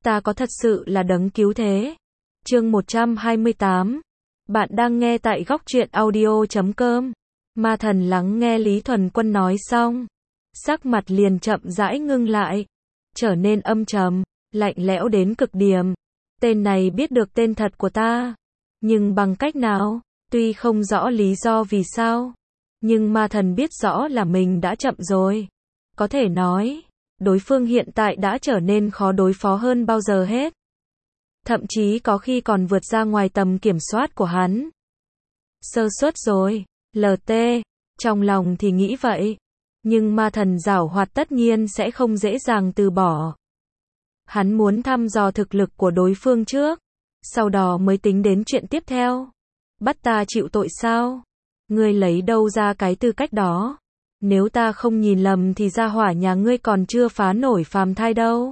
Ta có thật sự là đấng cứu thế. Chương 128. Bạn đang nghe tại góc truyện audio.com. Ma thần lắng nghe Lý Thuần Quân nói xong, sắc mặt liền chậm rãi ngưng lại, trở nên âm trầm, lạnh lẽo đến cực điểm. Tên này biết được tên thật của ta, nhưng bằng cách nào? Tuy không rõ lý do vì sao, nhưng ma thần biết rõ là mình đã chậm rồi. Có thể nói, đối phương hiện tại đã trở nên khó đối phó hơn bao giờ hết. Thậm chí có khi còn vượt ra ngoài tầm kiểm soát của hắn. Sơ suất rồi, LT, trong lòng thì nghĩ vậy. Nhưng ma thần giảo hoạt tất nhiên sẽ không dễ dàng từ bỏ. Hắn muốn thăm dò thực lực của đối phương trước, sau đó mới tính đến chuyện tiếp theo. Bắt ta chịu tội sao? Ngươi lấy đâu ra cái tư cách đó? Nếu ta không nhìn lầm thì gia hỏa nhà ngươi còn chưa phá nổi phàm thai đâu.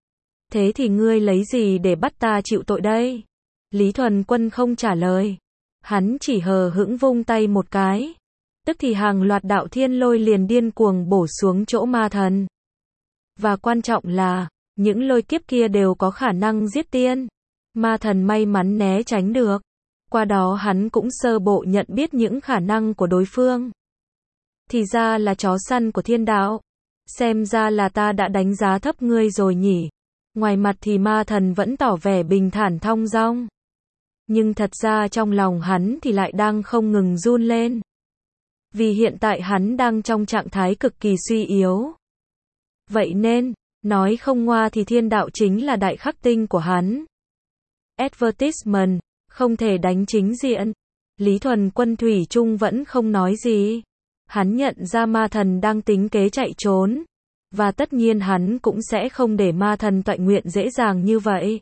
Thế thì ngươi lấy gì để bắt ta chịu tội đây? Lý Thuần Quân không trả lời. Hắn chỉ hờ hững vung tay một cái. Tức thì hàng loạt đạo thiên lôi liền điên cuồng bổ xuống chỗ ma thần. Và quan trọng là, những lôi kiếp kia đều có khả năng giết tiên. Ma thần may mắn né tránh được. Qua đó hắn cũng sơ bộ nhận biết những khả năng của đối phương. Thì ra là chó săn của thiên đạo. Xem ra là ta đã đánh giá thấp ngươi rồi nhỉ. Ngoài mặt thì ma thần vẫn tỏ vẻ bình thản thong dong. Nhưng thật ra trong lòng hắn thì lại đang không ngừng run lên. Vì hiện tại hắn đang trong trạng thái cực kỳ suy yếu. Vậy nên, nói không ngoa thì thiên đạo chính là đại khắc tinh của hắn. Advertisement, không thể đánh chính diện. Lý Thuần Quân thủy chung vẫn không nói gì. Hắn nhận ra ma thần đang tính kế chạy trốn. Và tất nhiên hắn cũng sẽ không để ma thần tọa nguyện dễ dàng như vậy.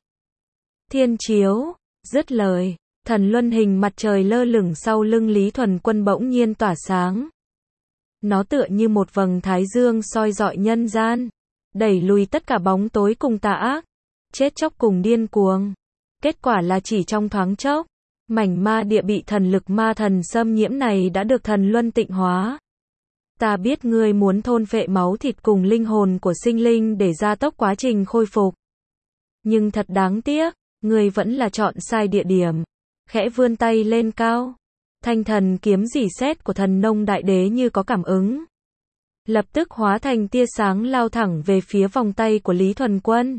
Thiên chiếu, dứt lời, thần luân hình mặt trời lơ lửng sau lưng Lý Thuần Quân bỗng nhiên tỏa sáng. Nó tựa như một vầng thái dương soi rọi nhân gian, đẩy lùi tất cả bóng tối cùng tà ác, chết chóc cùng điên cuồng. Kết quả là chỉ trong thoáng chốc, mảnh ma địa bị thần lực ma thần xâm nhiễm này đã được thần luân tịnh hóa. Ta biết ngươi muốn thôn phệ máu thịt cùng linh hồn của sinh linh để gia tốc quá trình khôi phục. Nhưng thật đáng tiếc, ngươi vẫn là chọn sai địa điểm. Khẽ vươn tay lên cao. Thanh thần kiếm rỉ sét của thần nông đại đế như có cảm ứng. Lập tức hóa thành tia sáng lao thẳng về phía vòng tay của Lý Thuần Quân.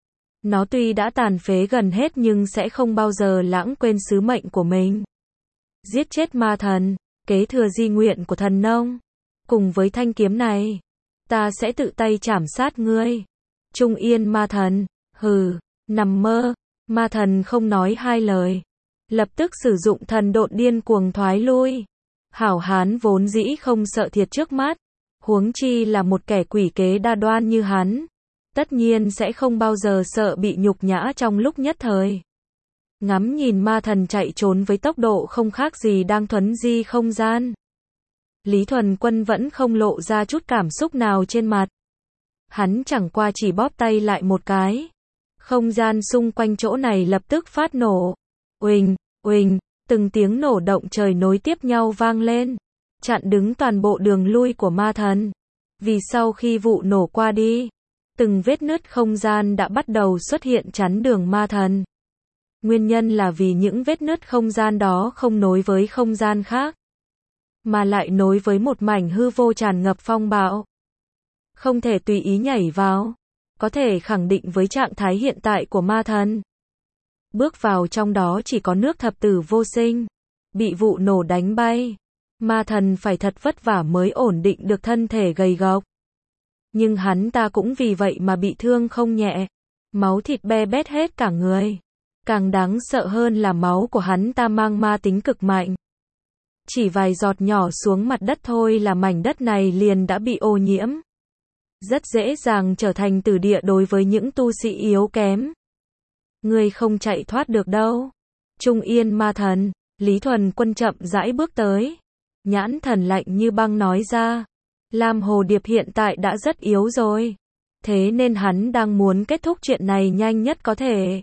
Nó tuy đã tàn phế gần hết nhưng sẽ không bao giờ lãng quên sứ mệnh của mình. Giết chết ma thần, kế thừa di nguyện của thần nông. Cùng với thanh kiếm này, ta sẽ tự tay chảm sát ngươi. Trung yên ma thần, hừ, nằm mơ. Ma thần không nói hai lời. Lập tức sử dụng thần độn điên cuồng thoái lui. Hảo hán vốn dĩ không sợ thiệt trước mắt. Huống chi là một kẻ quỷ kế đa đoan như hắn. Tất nhiên sẽ không bao giờ sợ bị nhục nhã trong lúc nhất thời. Ngắm nhìn ma thần chạy trốn với tốc độ không khác gì đang thuấn di không gian. Lý Thuần Quân vẫn không lộ ra chút cảm xúc nào trên mặt. Hắn chẳng qua chỉ bóp tay lại một cái. Không gian xung quanh chỗ này lập tức phát nổ. Uỳnh, uỳnh, từng tiếng nổ động trời nối tiếp nhau vang lên. Chặn đứng toàn bộ đường lui của ma thần. Vì sau khi vụ nổ qua đi, từng vết nứt không gian đã bắt đầu xuất hiện chắn đường ma thần. Nguyên nhân là vì những vết nứt không gian đó không nối với không gian khác, mà lại nối với một mảnh hư vô tràn ngập phong bạo. Không thể tùy ý nhảy vào. Có thể khẳng định với trạng thái hiện tại của ma thần. Bước vào trong đó chỉ có nước thập tử vô sinh. Bị vụ nổ đánh bay. Ma thần phải thật vất vả mới ổn định được thân thể gầy gộc. Nhưng hắn ta cũng vì vậy mà bị thương không nhẹ. Máu thịt be bét hết cả người. Càng đáng sợ hơn là máu của hắn ta mang ma tính cực mạnh. Chỉ vài giọt nhỏ xuống mặt đất thôi là mảnh đất này liền đã bị ô nhiễm. Rất dễ dàng trở thành tử địa đối với những tu sĩ yếu kém. Ngươi không chạy thoát được đâu. Trung yên ma thần, Lý Thuần Quân chậm rãi bước tới. Nhãn thần lạnh như băng nói ra. Lam Hồ Điệp hiện tại đã rất yếu rồi. Thế nên hắn đang muốn kết thúc chuyện này nhanh nhất có thể.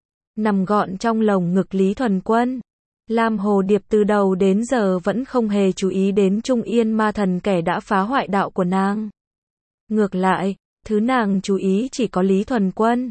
Nằm gọn trong lồng ngực Lý Thuần Quân. Lam Hồ Điệp từ đầu đến giờ vẫn không hề chú ý đến Trung Yên ma thần kẻ đã phá hoại đạo của nàng. Ngược lại, thứ nàng chú ý chỉ có Lý Thuần Quân.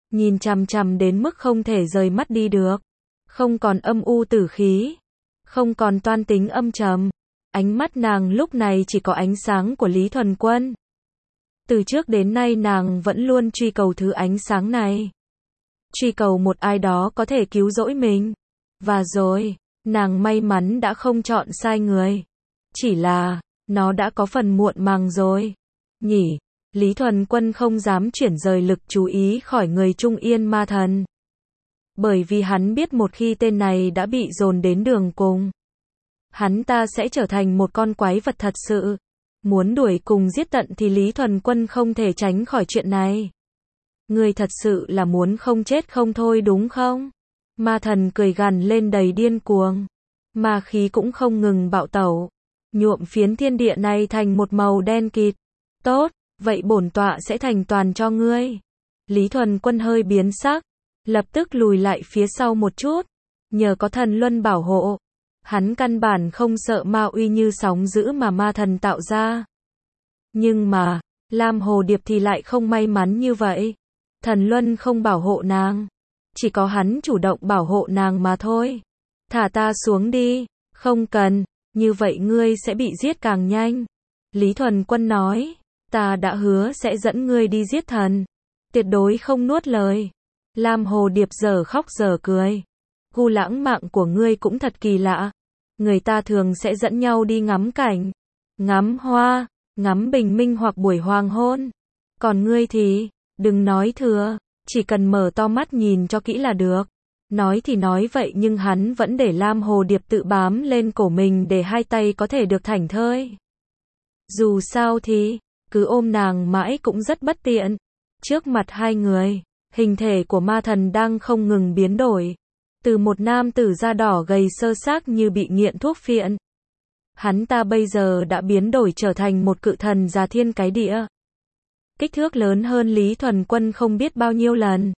nhìn chằm chằm đến mức không thể rời mắt đi được. Không còn âm u tử khí, không còn toan tính âm trầm. Ánh mắt nàng lúc này chỉ có ánh sáng của Lý Thuần Quân. Từ trước đến nay nàng vẫn luôn truy cầu thứ ánh sáng này. Truy cầu một ai đó có thể cứu rỗi mình. Và rồi, nàng may mắn đã không chọn sai người. Chỉ là, nó đã có phần muộn màng rồi. Nhỉ, Lý Thuần Quân không dám chuyển rời lực chú ý khỏi người Trung Yên Ma Thần. Bởi vì hắn biết một khi tên này đã bị dồn đến đường cùng, hắn ta sẽ trở thành một con quái vật thật sự. Muốn đuổi cùng giết tận thì Lý Thuần Quân không thể tránh khỏi chuyện này. Ngươi thật sự là muốn không chết không thôi đúng không? Ma thần cười gằn lên đầy điên cuồng. Ma khí cũng không ngừng bạo tẩu, nhuộm phiến thiên địa này thành một màu đen kịt. Tốt, vậy bổn tọa sẽ thành toàn cho ngươi. Lý Thuần Quân hơi biến sắc, lập tức lùi lại phía sau một chút. Nhờ có thần luân bảo hộ, hắn căn bản không sợ ma uy như sóng dữ mà ma thần tạo ra. Nhưng mà, Lam Hồ Điệp thì lại không may mắn như vậy. Thần luân không bảo hộ nàng, chỉ có hắn chủ động bảo hộ nàng mà thôi. Thả ta xuống đi. Không cần, như vậy ngươi sẽ bị giết càng nhanh. Lý Thuần Quân nói, ta đã hứa sẽ dẫn ngươi đi giết thần. Tuyệt đối không nuốt lời. Lam Hồ Điệp giờ khóc giờ cười. Gu lãng mạn của ngươi cũng thật kỳ lạ. Người ta thường sẽ dẫn nhau đi ngắm cảnh, ngắm hoa, ngắm bình minh hoặc buổi hoàng hôn. Còn ngươi thì, đừng nói thừa, chỉ cần mở to mắt nhìn cho kỹ là được. Nói thì nói vậy nhưng hắn vẫn để Lam Hồ Điệp tự bám lên cổ mình để hai tay có thể được thảnh thơi. Dù sao thì, cứ ôm nàng mãi cũng rất bất tiện. Trước mặt hai người, hình thể của ma thần đang không ngừng biến đổi. Từ một nam tử da đỏ gầy sơ xác như bị nghiện thuốc phiện, hắn ta bây giờ đã biến đổi trở thành một cự thần già thiên cái địa. Kích thước lớn hơn Lý Thuần Quân không biết bao nhiêu lần.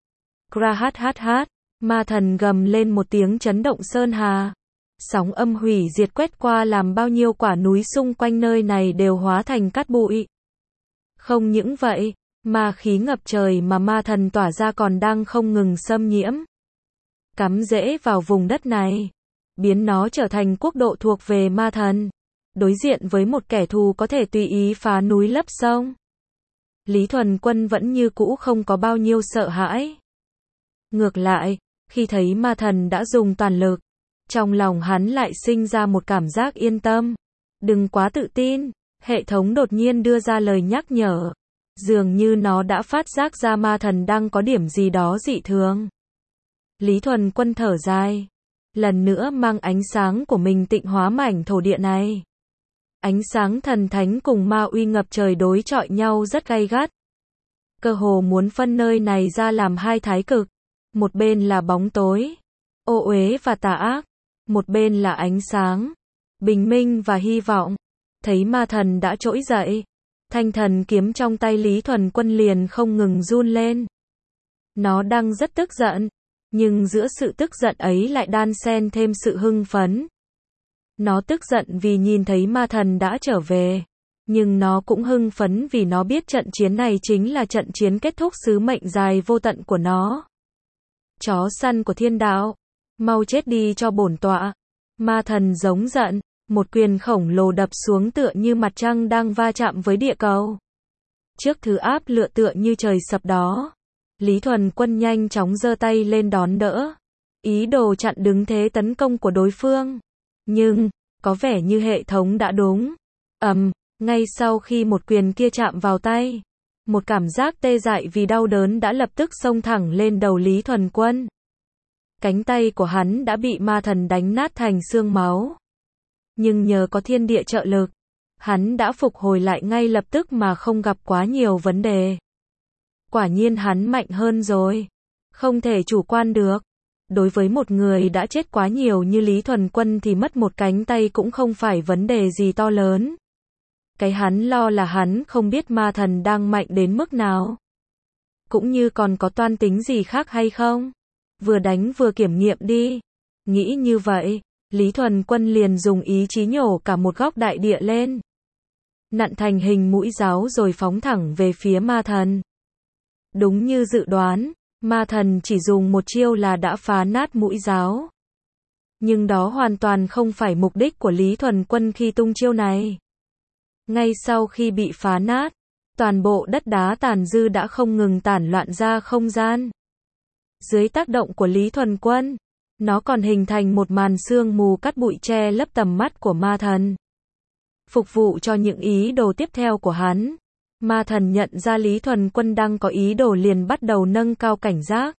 Krahat, ma thần gầm lên một tiếng chấn động sơn hà. Sóng âm hủy diệt quét qua làm bao nhiêu quả núi xung quanh nơi này đều hóa thành cát bụi. Không những vậy, ma khí ngập trời mà ma thần tỏa ra còn đang không ngừng xâm nhiễm, cắm rễ vào vùng đất này, biến nó trở thành quốc độ thuộc về ma thần, đối diện với một kẻ thù có thể tùy ý phá núi lấp sông. Lý Thuần Quân vẫn như cũ không có bao nhiêu sợ hãi. Ngược lại, khi thấy ma thần đã dùng toàn lực, trong lòng hắn lại sinh ra một cảm giác yên tâm. Đừng quá tự tin, hệ thống đột nhiên đưa ra lời nhắc nhở. Dường như nó đã phát giác ra ma thần đang có điểm gì đó dị thường. Lý Thuần Quân thở dài, lần nữa mang ánh sáng của mình tịnh hóa mảnh thổ địa này. Ánh sáng thần thánh cùng ma uy ngập trời đối chọi nhau rất gay gắt. Cơ hồ muốn phân nơi này ra làm hai thái cực. Một bên là bóng tối, ô uế và tà ác. Một bên là ánh sáng, bình minh và hy vọng. Thấy ma thần đã trỗi dậy, thanh thần kiếm trong tay Lý Thuần Quân liền không ngừng run lên. Nó đang rất tức giận, nhưng giữa sự tức giận ấy lại đan xen thêm sự hưng phấn. Nó tức giận vì nhìn thấy ma thần đã trở về, nhưng nó cũng hưng phấn vì nó biết trận chiến này chính là trận chiến kết thúc sứ mệnh dài vô tận của nó. Chó săn của thiên đạo, mau chết đi cho bổn tọa. Ma thần giống giận, một quyền khổng lồ đập xuống tựa như mặt trăng đang va chạm với địa cầu. Trước thứ áp lựa tựa như trời sập đó, Lý Thuần Quân nhanh chóng giơ tay lên đón đỡ, ý đồ chặn đứng thế tấn công của đối phương. Nhưng, có vẻ như hệ thống đã đúng. Ngay sau khi một quyền kia chạm vào tay, một cảm giác tê dại vì đau đớn đã lập tức xông thẳng lên đầu Lý Thuần Quân. Cánh tay của hắn đã bị ma thần đánh nát thành xương máu. Nhưng nhờ có thiên địa trợ lực, hắn đã phục hồi lại ngay lập tức mà không gặp quá nhiều vấn đề. Quả nhiên hắn mạnh hơn rồi. Không thể chủ quan được. Đối với một người đã chết quá nhiều như Lý Thuần Quân thì mất một cánh tay cũng không phải vấn đề gì to lớn. Cái hắn lo là hắn không biết ma thần đang mạnh đến mức nào. Cũng như còn có toan tính gì khác hay không. Vừa đánh vừa kiểm nghiệm đi. Nghĩ như vậy, Lý Thuần Quân liền dùng ý chí nhổ cả một góc đại địa lên. Nặn thành hình mũi giáo rồi phóng thẳng về phía ma thần. Đúng như dự đoán, Ma thần chỉ dùng một chiêu là đã phá nát mũi giáo. Nhưng đó hoàn toàn không phải mục đích của Lý Thuần Quân khi tung chiêu này. Ngay sau khi bị phá nát, toàn bộ đất đá tàn dư đã không ngừng tản loạn ra không gian. Dưới tác động của Lý Thuần Quân, nó còn hình thành một màn sương mù cắt bụi che lấp tầm mắt của ma thần. Phục vụ cho những ý đồ tiếp theo của hắn, ma thần nhận ra Lý Thuần Quân đang có ý đồ liền bắt đầu nâng cao cảnh giác.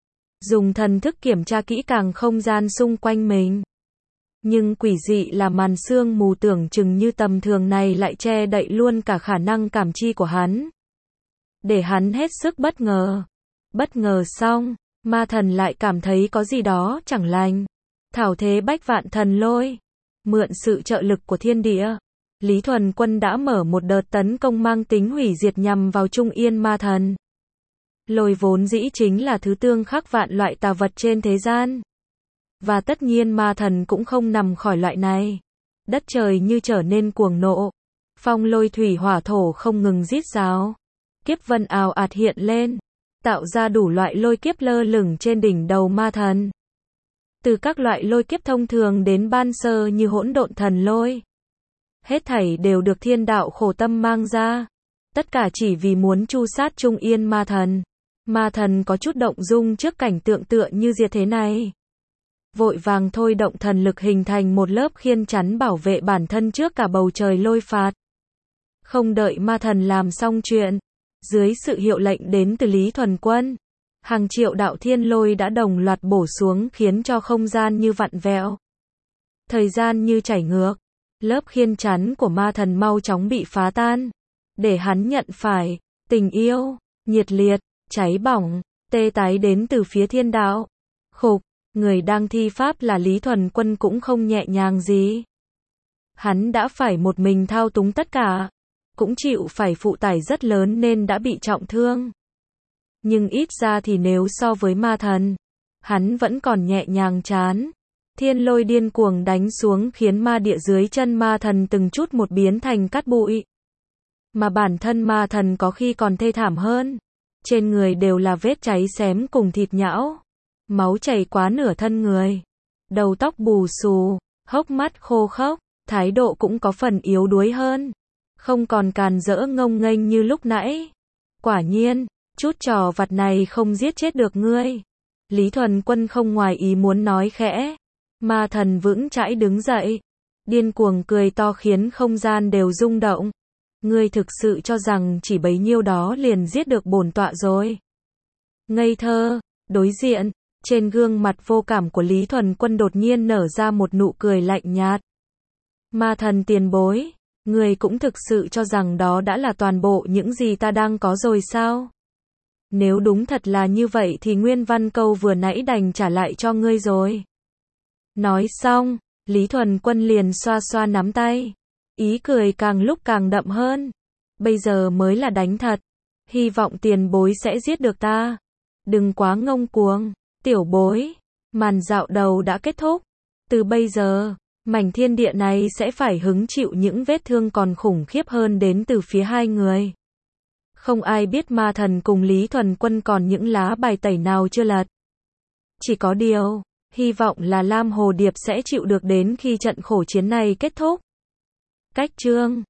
Dùng thần thức kiểm tra kỹ càng không gian xung quanh mình. Nhưng quỷ dị là màn sương mù tưởng chừng như tầm thường này lại che đậy luôn cả khả năng cảm chi của hắn. Để hắn hết sức bất ngờ. Bất ngờ xong, ma thần lại cảm thấy có gì đó chẳng lành. Thảo thế bách vạn thần lôi. Mượn sự trợ lực của thiên địa, Lý Thuần Quân đã mở một đợt tấn công mang tính hủy diệt nhằm vào Trung Yên ma thần. Lôi vốn dĩ chính là thứ tương khắc vạn loại tà vật trên thế gian. Và tất nhiên ma thần cũng không nằm khỏi loại này. Đất trời như trở nên cuồng nộ. Phong lôi thủy hỏa thổ không ngừng rít rào. Kiếp vân ào ạt hiện lên, tạo ra đủ loại lôi kiếp lơ lửng trên đỉnh đầu ma thần. Từ các loại lôi kiếp thông thường đến ban sơ như hỗn độn thần lôi. Hết thảy đều được thiên đạo khổ tâm mang ra. Tất cả chỉ vì muốn tru sát Trung Yên ma thần. Ma thần có chút động dung trước cảnh tượng tựa như diệt thế này. Vội vàng thôi động thần lực hình thành một lớp khiên chắn bảo vệ bản thân trước cả bầu trời lôi phạt. Không đợi ma thần làm xong chuyện, dưới sự hiệu lệnh đến từ Lý Thuần Quân, hàng triệu đạo thiên lôi đã đồng loạt bổ xuống khiến cho không gian như vặn vẹo. Thời gian như chảy ngược, lớp khiên chắn của ma thần mau chóng bị phá tan. Để hắn nhận phải, tình yêu, nhiệt liệt, cháy bỏng, tê tái đến từ phía thiên đạo. Khục, người đang thi pháp là Lý Thuần Quân cũng không nhẹ nhàng gì. Hắn đã phải một mình thao túng tất cả, cũng chịu phải phụ tải rất lớn nên đã bị trọng thương. Nhưng ít ra thì nếu so với ma thần, hắn vẫn còn nhẹ nhàng chán. Thiên lôi điên cuồng đánh xuống khiến ma địa dưới chân ma thần từng chút một biến thành cát bụi. Mà bản thân ma thần có khi còn thê thảm hơn. Trên người đều là vết cháy xém cùng thịt nhão. Máu chảy quá nửa thân người. Đầu tóc bù xù, hốc mắt khô khốc, thái độ cũng có phần yếu đuối hơn. Không còn càn rỡ ngông nghênh như lúc nãy. Quả nhiên, chút trò vặt này không giết chết được ngươi. Lý Thuần Quân không ngoài ý muốn nói khẽ. Ma thần vững chãi đứng dậy. Điên cuồng cười to khiến không gian đều rung động. Ngươi thực sự cho rằng chỉ bấy nhiêu đó liền giết được bổn tọa rồi. Ngây thơ, đối diện, trên gương mặt vô cảm của Lý Thuần Quân đột nhiên nở ra một nụ cười lạnh nhạt. Ma thần tiền bối, ngươi cũng thực sự cho rằng đó đã là toàn bộ những gì ta đang có rồi sao? Nếu đúng thật là như vậy thì nguyên văn câu vừa nãy đành trả lại cho ngươi rồi. Nói xong, Lý Thuần Quân liền xoa xoa nắm tay. Ý cười càng lúc càng đậm hơn. Bây giờ mới là đánh thật. Hy vọng tiền bối sẽ giết được ta. Đừng quá ngông cuồng, tiểu bối. Màn dạo đầu đã kết thúc. Từ bây giờ, mảnh thiên địa này sẽ phải hứng chịu những vết thương còn khủng khiếp hơn đến từ phía hai người. Không ai biết ma thần cùng Lý Thuần Quân còn những lá bài tẩy nào chưa lật. Chỉ có điều, hy vọng là Lam Hồ Điệp sẽ chịu được đến khi trận khổ chiến này kết thúc. Cách chương